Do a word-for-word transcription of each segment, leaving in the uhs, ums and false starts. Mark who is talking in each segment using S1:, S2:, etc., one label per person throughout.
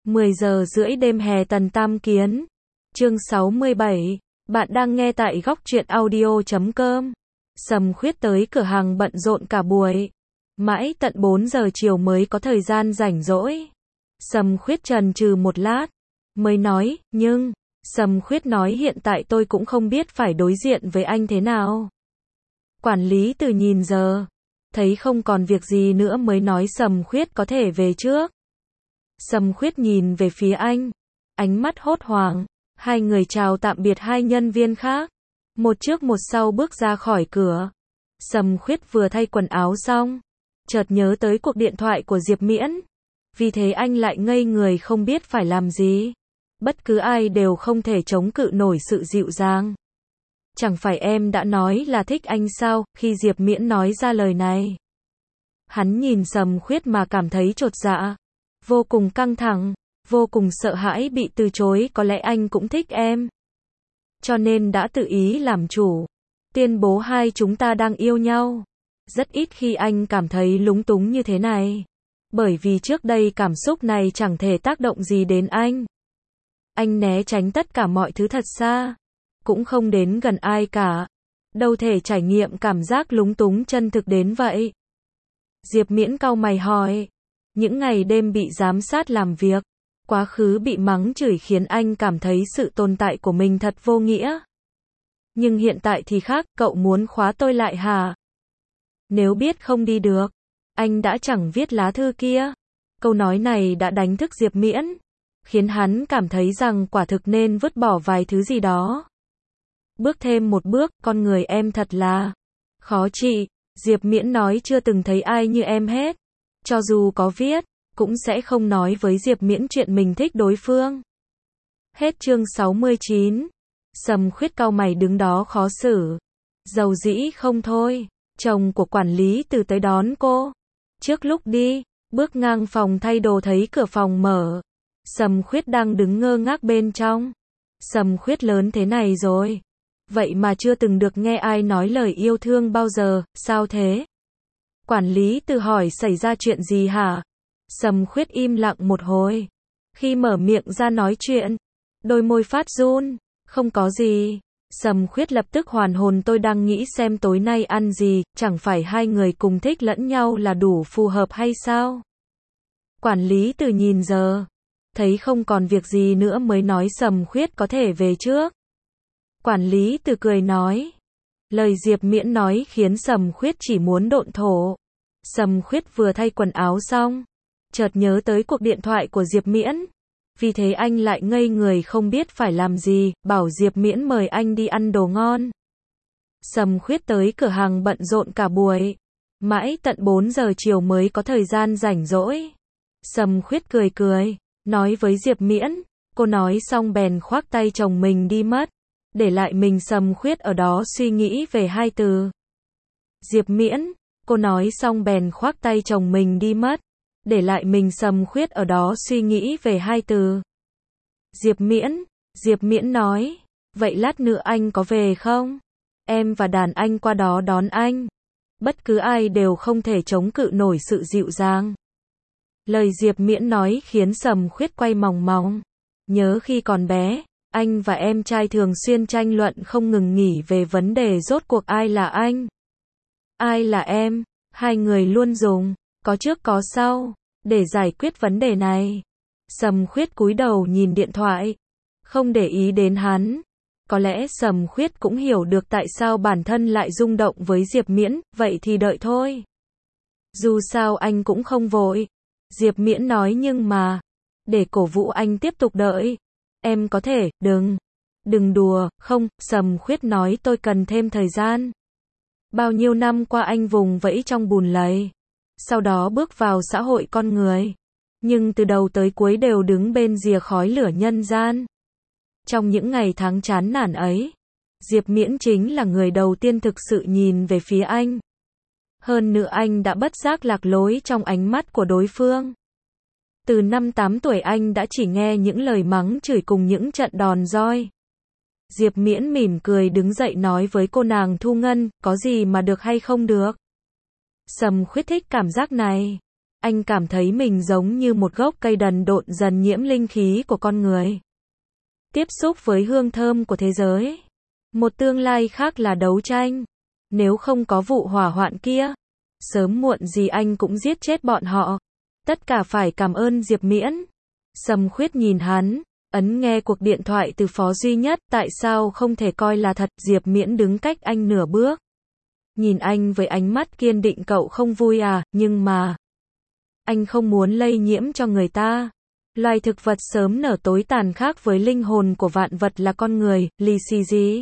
S1: mười giờ rưỡi đêm hè Tần Tam Kiến. Chương sáu mươi bảy. Bạn đang nghe tại góc truyện audio chấm com. Sầm Khuyết tới cửa hàng bận rộn cả buổi. Mãi tận bốn giờ chiều mới có thời gian rảnh rỗi. Sầm Khuyết chần chừ một lát, mới nói, nhưng, Sầm Khuyết nói hiện tại tôi cũng không biết phải đối diện với anh thế nào. Quản lý Từ nhìn giờ, thấy không còn việc gì nữa mới nói Sầm Khuyết có thể về trước. Sầm Khuyết nhìn về phía anh, ánh mắt hốt hoảng, hai người chào tạm biệt hai nhân viên khác, một trước một sau bước ra khỏi cửa. Sầm Khuyết vừa thay quần áo xong, chợt nhớ tới cuộc điện thoại của Diệp Miễn, vì thế anh lại ngây người không biết phải làm gì. Bất cứ ai đều không thể chống cự nổi sự dịu dàng. Chẳng phải em đã nói là thích anh sao, khi Diệp Miễn nói ra lời này. Hắn nhìn Sầm Khuyết mà cảm thấy chột dạ, vô cùng căng thẳng, vô cùng sợ hãi bị từ chối, có lẽ anh cũng thích em. Cho nên đã tự ý làm chủ, tuyên bố hai chúng ta đang yêu nhau. Rất ít khi anh cảm thấy lúng túng như thế này, bởi vì trước đây cảm xúc này chẳng thể tác động gì đến anh. Anh né tránh tất cả mọi thứ thật xa, cũng không đến gần ai cả, đâu thể trải nghiệm cảm giác lúng túng chân thực đến vậy. Diệp Miễn cau mày hỏi, những ngày đêm bị giám sát làm việc, quá khứ bị mắng chửi khiến anh cảm thấy sự tồn tại của mình thật vô nghĩa. Nhưng hiện tại thì khác, cậu muốn khóa tôi lại hả? Nếu biết không đi được, anh đã chẳng viết lá thư kia. Câu nói này đã đánh thức Diệp Miễn, khiến hắn cảm thấy rằng quả thực nên vứt bỏ vài thứ gì đó. Bước thêm một bước, con người em thật là khó trị. Diệp Miễn nói chưa từng thấy ai như em hết. Cho dù có viết, cũng sẽ không nói với Diệp Miễn chuyện mình thích đối phương. Hết chương sáu mươi chín. Sầm Khuyết cau mày đứng đó khó xử, dầu dĩ không thôi. Chồng của quản lý Từ tới đón cô. Trước lúc đi, bước ngang phòng thay đồ thấy cửa phòng mở. Sầm Khuyết đang đứng ngơ ngác bên trong. Sầm Khuyết lớn thế này rồi, vậy mà chưa từng được nghe ai nói lời yêu thương bao giờ, sao thế? Quản lý Từ hỏi xảy ra chuyện gì hả? Sầm Khuyết im lặng một hồi. Khi mở miệng ra nói chuyện, đôi môi phát run, không có gì. Sầm Khuyết lập tức hoàn hồn, tôi đang nghĩ xem tối nay ăn gì, chẳng phải hai người cùng thích lẫn nhau là đủ phù hợp hay sao? Quản lý Từ nhìn giờ, thấy không còn việc gì nữa mới nói Sầm Khuyết có thể về trước. Quản lý Từ cười nói, lời Diệp Miễn nói khiến Sầm Khuyết chỉ muốn độn thổ. Sầm Khuyết vừa thay quần áo xong, chợt nhớ tới cuộc điện thoại của Diệp Miễn, vì thế anh lại ngây người không biết phải làm gì, bảo Diệp Miễn mời anh đi ăn đồ ngon. Sầm Khuyết tới cửa hàng bận rộn cả buổi, mãi tận bốn giờ chiều mới có thời gian rảnh rỗi. Sầm Khuyết cười cười, nói với Diệp Miễn, cô nói xong bèn khoác tay chồng mình đi mất, để lại mình Sầm Khuyết ở đó suy nghĩ về hai từ. Diệp Miễn, cô nói xong bèn khoác tay chồng mình đi mất, để lại mình Sầm Khuyết ở đó suy nghĩ về hai từ. Diệp Miễn, Diệp Miễn nói, vậy lát nữa anh có về không? Em và đàn anh qua đó đón anh. Bất cứ ai đều không thể chống cự nổi sự dịu dàng. Lời Diệp Miễn nói khiến Sầm Khuyết quay mòng mòng. Nhớ khi còn bé, anh và em trai thường xuyên tranh luận không ngừng nghỉ về vấn đề rốt cuộc ai là anh, ai là em. Hai người luôn dùng có trước có sau để giải quyết vấn đề này. Sầm Khuyết cúi đầu nhìn điện thoại, không để ý đến hắn. Có lẽ Sầm Khuyết cũng hiểu được tại sao bản thân lại rung động với Diệp Miễn, vậy thì đợi thôi. Dù sao anh cũng không vội. Diệp Miễn nói, nhưng mà, để cổ vũ anh tiếp tục đợi, em có thể, đừng, đừng đùa, không. Sầm Khuyết nói, tôi cần thêm thời gian. Bao nhiêu năm qua anh vùng vẫy trong bùn lầy, sau đó bước vào xã hội con người, nhưng từ đầu tới cuối đều đứng bên rìa khói lửa nhân gian. Trong những ngày tháng chán nản ấy, Diệp Miễn chính là người đầu tiên thực sự nhìn về phía anh. Hơn nữa anh đã bất giác lạc lối trong ánh mắt của đối phương. Từ năm tám tuổi anh đã chỉ nghe những lời mắng chửi cùng những trận đòn roi. Diệp Miễn mỉm cười đứng dậy nói với cô nàng Thu Ngân, có gì mà được hay không được. Sầm Khuyết thích cảm giác này. Anh cảm thấy mình giống như một gốc cây đần độn dần nhiễm linh khí của con người. Tiếp xúc với hương thơm của thế giới. Một tương lai khác là đấu tranh. Nếu không có vụ hỏa hoạn kia, sớm muộn gì anh cũng giết chết bọn họ. Tất cả phải cảm ơn Diệp Miễn. Sầm Khuyết nhìn hắn, ấn nghe cuộc điện thoại từ Phó Duy Nhất, tại sao không thể coi là thật. Diệp Miễn đứng cách anh nửa bước. Nhìn anh với ánh mắt kiên định, cậu không vui à, nhưng mà anh không muốn lây nhiễm cho người ta. Loài thực vật sớm nở tối tàn khác với linh hồn của vạn vật là con người, lì xì gì.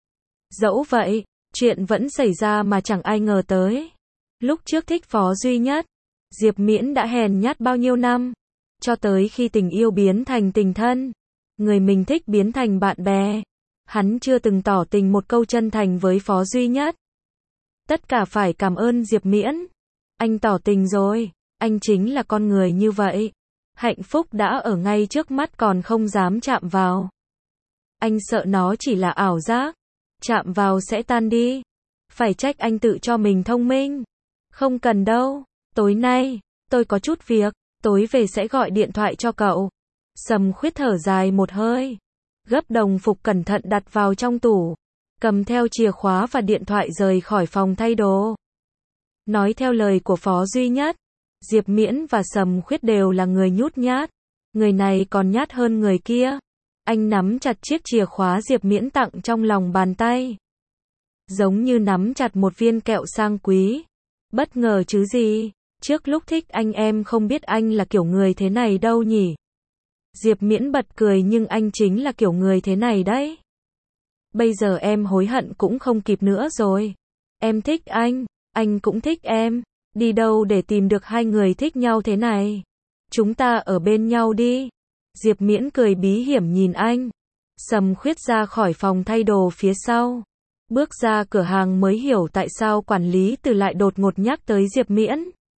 S1: Dẫu vậy, chuyện vẫn xảy ra mà chẳng ai ngờ tới. Lúc trước thích Phó Duy Nhất, Diệp Miễn đã hèn nhát bao nhiêu năm, cho tới khi tình yêu biến thành tình thân, người mình thích biến thành bạn bè. Hắn chưa từng tỏ tình một câu chân thành với Phó Duy Nhất. Tất cả phải cảm ơn Diệp Miễn. Anh tỏ tình rồi, anh chính là con người như vậy. Hạnh phúc đã ở ngay trước mắt còn không dám chạm vào. Anh sợ nó chỉ là ảo giác, chạm vào sẽ tan đi. Phải trách anh tự cho mình thông minh. Không cần đâu, tối nay, tôi có chút việc, tối về sẽ gọi điện thoại cho cậu. Sầm Khuyết thở dài một hơi, gấp đồng phục cẩn thận đặt vào trong tủ, cầm theo chìa khóa và điện thoại rời khỏi phòng thay đồ. Nói theo lời của Phó Duy Nhất, Diệp Miễn và Sầm Khuyết đều là người nhút nhát. Người này còn nhát hơn người kia. Anh nắm chặt chiếc chìa khóa Diệp Miễn tặng trong lòng bàn tay, giống như nắm chặt một viên kẹo sang quý. Bất ngờ chứ gì, trước lúc thích anh em không biết anh là kiểu người thế này đâu nhỉ. Diệp Miễn bật cười, nhưng anh chính là kiểu người thế này đấy. Bây giờ em hối hận cũng không kịp nữa rồi. Em thích anh, anh cũng thích em. Đi đâu để tìm được hai người thích nhau thế này? Chúng ta ở bên nhau đi. Diệp Miễn cười bí hiểm nhìn anh. Sầm Khuyết ra khỏi phòng thay đồ phía sau, bước ra cửa hàng mới hiểu tại sao quản lý Từ lại đột ngột nhắc tới Diệp Miễn.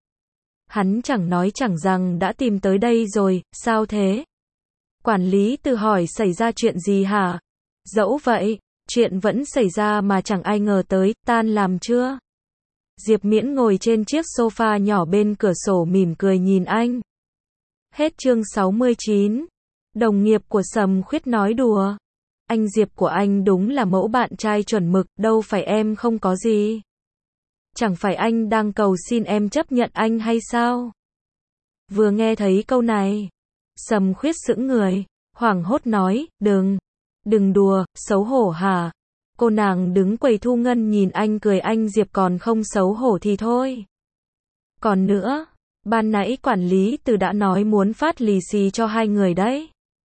S1: Hắn chẳng nói chẳng rằng đã tìm tới đây rồi. Sao thế? Quản lý Từ hỏi, xảy ra chuyện gì hả? Dẫu vậy, chuyện vẫn xảy ra mà chẳng ai ngờ tới. Tan làm chưa? Diệp Miễn ngồi trên chiếc sofa nhỏ bên cửa sổ mỉm cười nhìn anh. Hết chương sáu mươi chín. Đồng nghiệp của Sầm Khuyết nói đùa. Anh Diệp của anh đúng là mẫu bạn trai chuẩn mực, đâu phải em không có gì. Chẳng phải anh đang cầu xin em chấp nhận anh hay sao? Vừa nghe thấy câu này, Sầm Khuyết sững người, hoảng hốt nói, đừng, đừng đùa, xấu hổ hả? Cô nàng đứng quầy thu ngân nhìn anh cười, anh Diệp còn không xấu hổ thì thôi. Còn nữa, ban nãy quản lý Từ đã nói muốn phát lì xì cho hai người đấy.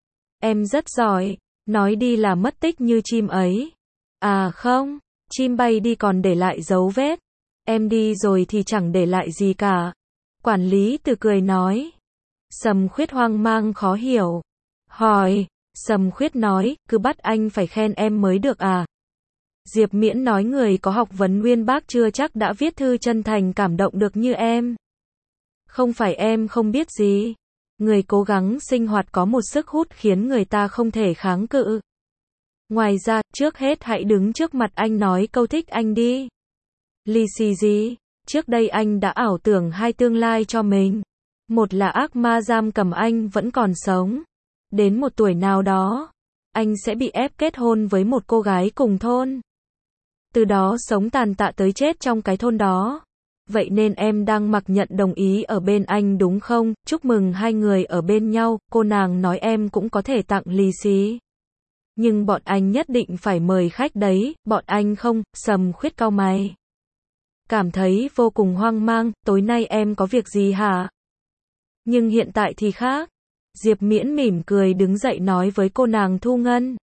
S1: Em rất giỏi, nói đi là mất tích như chim ấy. À không, chim bay đi còn để lại dấu vết. Em đi rồi thì chẳng để lại gì cả. Quản lý Từ cười nói. Sầm Khuyết hoang mang khó hiểu. Hỏi, Sầm Khuyết nói, cứ bắt anh phải khen em mới được à? Diệp Miễn nói, người có học vấn uyên bác chưa chắc đã viết thư chân thành cảm động được như em. Không phải em không biết gì. Người cố gắng sinh hoạt có một sức hút khiến người ta không thể kháng cự. Ngoài ra, trước hết hãy đứng trước mặt anh nói câu thích anh đi. Lì xì gì? Trước đây anh đã ảo tưởng hai tương lai cho mình. Một là ác ma giam cầm anh vẫn còn sống. Đến một tuổi nào đó, anh sẽ bị ép kết hôn với một cô gái cùng thôn. Từ đó sống tàn tạ tới chết trong cái thôn đó. Vậy nên em đang mặc nhận đồng ý ở bên anh đúng không? Chúc mừng hai người ở bên nhau. Cô nàng nói em cũng có thể tặng lì xì. Nhưng bọn anh nhất định phải mời khách đấy. Bọn anh không? Sầm Khuyết cau mày, cảm thấy vô cùng hoang mang. Tối nay em có việc gì hả? Nhưng hiện tại thì khác. Diệp Miễn mỉm cười đứng dậy nói với cô nàng thu ngân.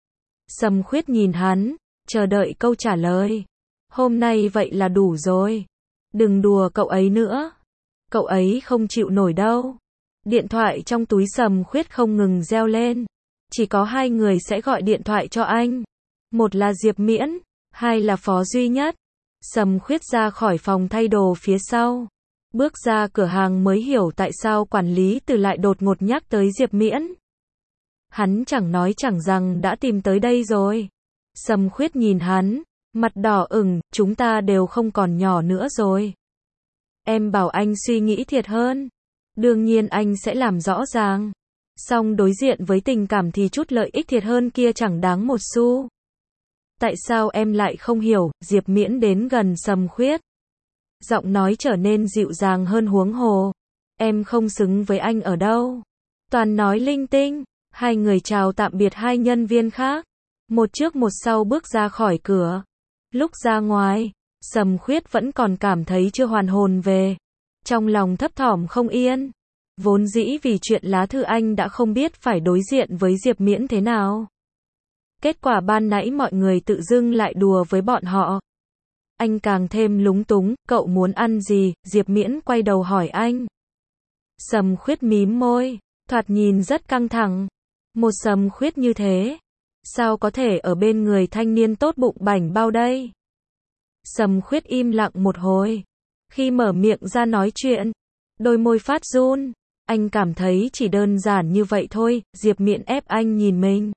S1: Sầm Khuyết nhìn hắn, chờ đợi câu trả lời. Hôm nay vậy là đủ rồi. Đừng đùa cậu ấy nữa. Cậu ấy không chịu nổi đâu. Điện thoại trong túi Sầm Khuyết không ngừng reo lên. Chỉ có hai người sẽ gọi điện thoại cho anh. Một là Diệp Miễn, hai là Phó Duy Nhất. Sầm Khuyết ra khỏi phòng thay đồ phía sau, bước ra cửa hàng mới hiểu tại sao quản lý Từ lại đột ngột nhắc tới Diệp Miễn. Hắn chẳng nói chẳng rằng đã tìm tới đây rồi. Sầm Khuyết nhìn hắn, mặt đỏ ửng, chúng ta đều không còn nhỏ nữa rồi. Em bảo anh suy nghĩ thiệt hơn. Đương nhiên anh sẽ làm rõ ràng. Song đối diện với tình cảm thì chút lợi ích thiệt hơn kia chẳng đáng một xu. Tại sao em lại không hiểu? Diệp Miễn đến gần Sầm Khuyết. Giọng nói trở nên dịu dàng hơn, huống hồ. Em không xứng với anh ở đâu. Toàn nói linh tinh. Hai người chào tạm biệt hai nhân viên khác. Một trước một sau bước ra khỏi cửa. Lúc ra ngoài, Sầm Khuyết vẫn còn cảm thấy chưa hoàn hồn về. Trong lòng thấp thỏm không yên. Vốn dĩ vì chuyện lá thư anh đã không biết phải đối diện với Diệp Miễn thế nào. Kết quả ban nãy mọi người tự dưng lại đùa với bọn họ. Anh càng thêm lúng túng. Cậu muốn ăn gì? Diệp Miễn quay đầu hỏi anh. Sầm Khuyết mím môi, thoạt nhìn rất căng thẳng. Một Sầm Khuyết như thế, sao có thể ở bên người thanh niên tốt bụng bảnh bao đây? Sầm Khuyết im lặng một hồi. Khi mở miệng ra nói chuyện, đôi môi phát run. Anh cảm thấy chỉ đơn giản như vậy thôi. Diệp Miễn ép anh nhìn mình.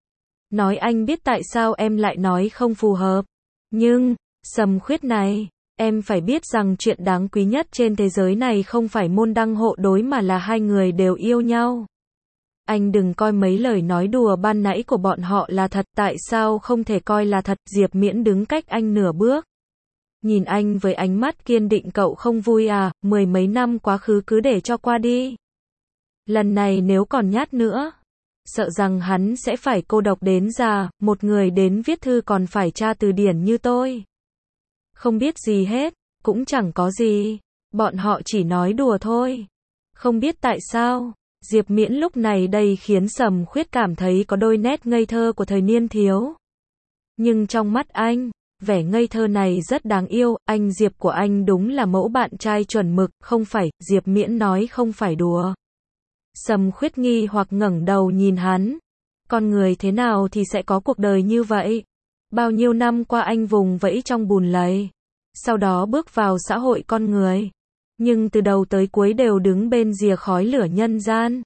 S1: Nói anh biết tại sao em lại nói không phù hợp. Nhưng, Sầm Khuyết này, em phải biết rằng chuyện đáng quý nhất trên thế giới này không phải môn đăng hộ đối mà là hai người đều yêu nhau. Anh đừng coi mấy lời nói đùa ban nãy của bọn họ là thật. Tại sao không thể coi là thật? Diệp Miễn đứng cách anh nửa bước. Nhìn anh với ánh mắt kiên định. Cậu không vui à? Mười mấy năm quá khứ cứ để cho qua đi. Lần này nếu còn nhát nữa, sợ rằng hắn sẽ phải cô độc đến già. Một người đến viết thư còn phải tra từ điển như tôi. Không biết gì hết, cũng chẳng có gì. Bọn họ chỉ nói đùa thôi. Không biết tại sao, Diệp Miễn lúc này đây khiến Sầm Khuyết cảm thấy có đôi nét ngây thơ của thời niên thiếu. Nhưng trong mắt anh, vẻ ngây thơ này rất đáng yêu. Anh Diệp của anh đúng là mẫu bạn trai chuẩn mực. Không phải, Diệp Miễn nói không phải đùa. Sầm Khuyết nghi hoặc ngẩng đầu nhìn hắn. Con người thế nào thì sẽ có cuộc đời như vậy? Bao nhiêu năm qua anh vùng vẫy trong bùn lầy. Sau đó bước vào xã hội con người. Nhưng từ đầu tới cuối đều đứng bên rìa khói lửa nhân gian.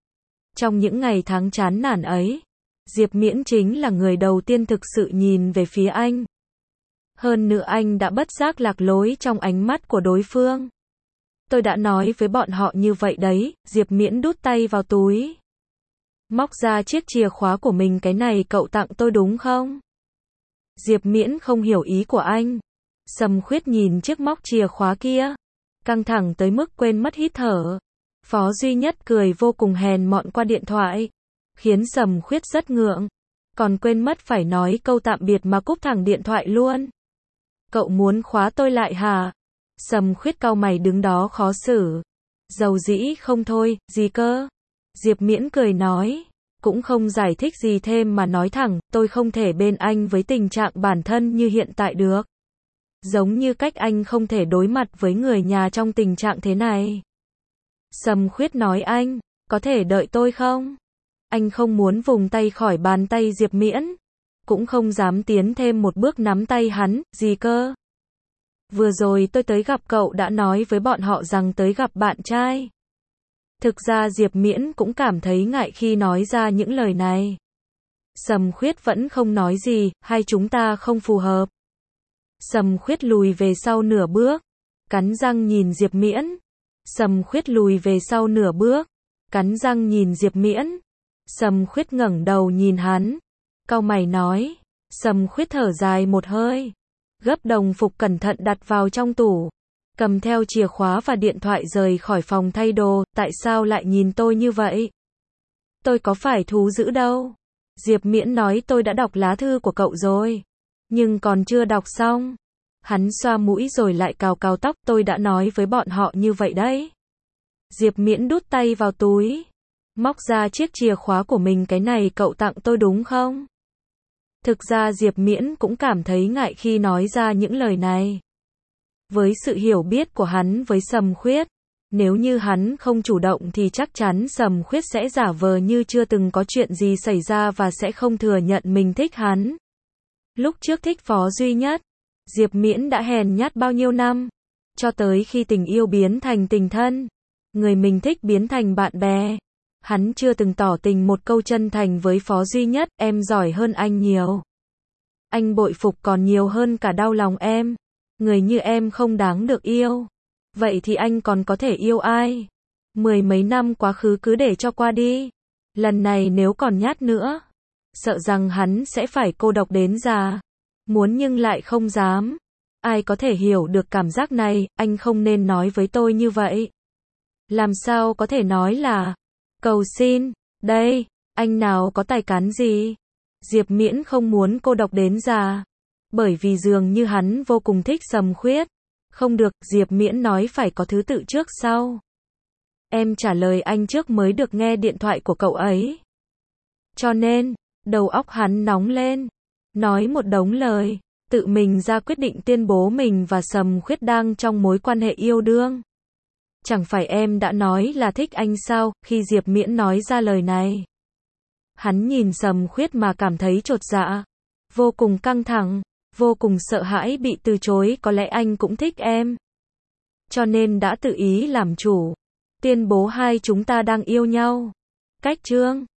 S1: Trong những ngày tháng chán nản ấy, Diệp Miễn chính là người đầu tiên thực sự nhìn về phía anh. Hơn nữa anh đã bất giác lạc lối trong ánh mắt của đối phương. Tôi đã nói với bọn họ như vậy đấy. Diệp Miễn đút tay vào túi, móc ra chiếc chìa khóa của mình. Cái này cậu tặng tôi đúng không? Diệp Miễn không hiểu ý của anh. Sầm Khuyết nhìn chiếc móc chìa khóa kia, căng thẳng tới mức quên mất hít thở. Phó duy nhất cười vô cùng hèn mọn qua điện thoại, khiến Sầm Khuyết rất ngượng. Còn quên mất phải nói câu tạm biệt mà cúp thẳng điện thoại luôn. Cậu muốn khóa tôi lại hả? Sầm Khuyết cau mày đứng đó khó xử. Dầu dĩ không thôi, gì cơ? Diệp Miễn cười nói, cũng không giải thích gì thêm mà nói thẳng, tôi không thể bên anh với tình trạng bản thân như hiện tại được. Giống như cách anh không thể đối mặt với người nhà trong tình trạng thế này. Sầm Khuyết nói anh, có thể đợi tôi không? Anh không muốn vùng tay khỏi bàn tay Diệp Miễn. Cũng không dám tiến thêm một bước nắm tay hắn, gì cơ? Vừa rồi tôi tới gặp cậu đã nói với bọn họ rằng tới gặp bạn trai. Thực ra Diệp Miễn cũng cảm thấy ngại khi nói ra những lời này. Sầm Khuyết vẫn không nói gì, hai chúng ta không phù hợp. Sầm Khuyết lùi về sau nửa bước, cắn răng nhìn Diệp Miễn. Sầm Khuyết lùi về sau nửa bước, cắn răng nhìn Diệp Miễn. Sầm Khuyết ngẩng đầu nhìn hắn, cau mày nói. Sầm Khuyết thở dài một hơi, gấp đồng phục cẩn thận đặt vào trong tủ, cầm theo chìa khóa và điện thoại rời khỏi phòng thay đồ. Tại sao lại nhìn tôi như vậy? Tôi có phải thú dữ đâu. Diệp Miễn nói tôi đã đọc lá thư của cậu rồi, nhưng còn chưa đọc xong. Hắn xoa mũi rồi lại cào cào tóc. Tôi đã nói với bọn họ như vậy đấy. Diệp Miễn đút tay vào túi, móc ra chiếc chìa khóa của mình. Cái này cậu tặng tôi đúng không? Thực ra Diệp Miễn cũng cảm thấy ngại khi nói ra những lời này. Với sự hiểu biết của hắn với Sầm Khuyết, nếu như hắn không chủ động thì chắc chắn Sầm Khuyết sẽ giả vờ như chưa từng có chuyện gì xảy ra và sẽ không thừa nhận mình thích hắn. Lúc trước thích Phó duy nhất, Diệp Miễn đã hèn nhát bao nhiêu năm, cho tới khi tình yêu biến thành tình thân, người mình thích biến thành bạn bè. Hắn chưa từng tỏ tình một câu chân thành với Phó duy nhất. Em giỏi hơn anh nhiều. Anh bội phục còn nhiều hơn cả đau lòng em. Người như em không đáng được yêu. Vậy thì anh còn có thể yêu ai? Mười mấy năm quá khứ cứ để cho qua đi. Lần này nếu còn nhát nữa, sợ rằng hắn sẽ phải cô độc đến già. Muốn nhưng lại không dám. Ai có thể hiểu được cảm giác này, anh không nên nói với tôi như vậy. Làm sao có thể nói là cầu xin, đây, anh nào có tài cán gì. Diệp Miễn không muốn cô độc đến già. Bởi vì dường như hắn vô cùng thích Sầm Khuyết. Không được, Diệp Miễn nói phải có thứ tự trước sau. Em trả lời anh trước mới được nghe điện thoại của cậu ấy. Cho nên, đầu óc hắn nóng lên. Nói một đống lời. Tự mình ra quyết định tuyên bố mình và Sầm Khuyết đang trong mối quan hệ yêu đương. Chẳng phải em đã nói là thích anh sao, khi Diệp Miễn nói ra lời này. Hắn nhìn Sầm Khuyết mà cảm thấy chột dạ. Vô cùng căng thẳng, vô cùng sợ hãi bị từ chối, có lẽ anh cũng thích em. Cho nên đã tự ý làm chủ. Tuyên bố hai chúng ta đang yêu nhau. Cách chương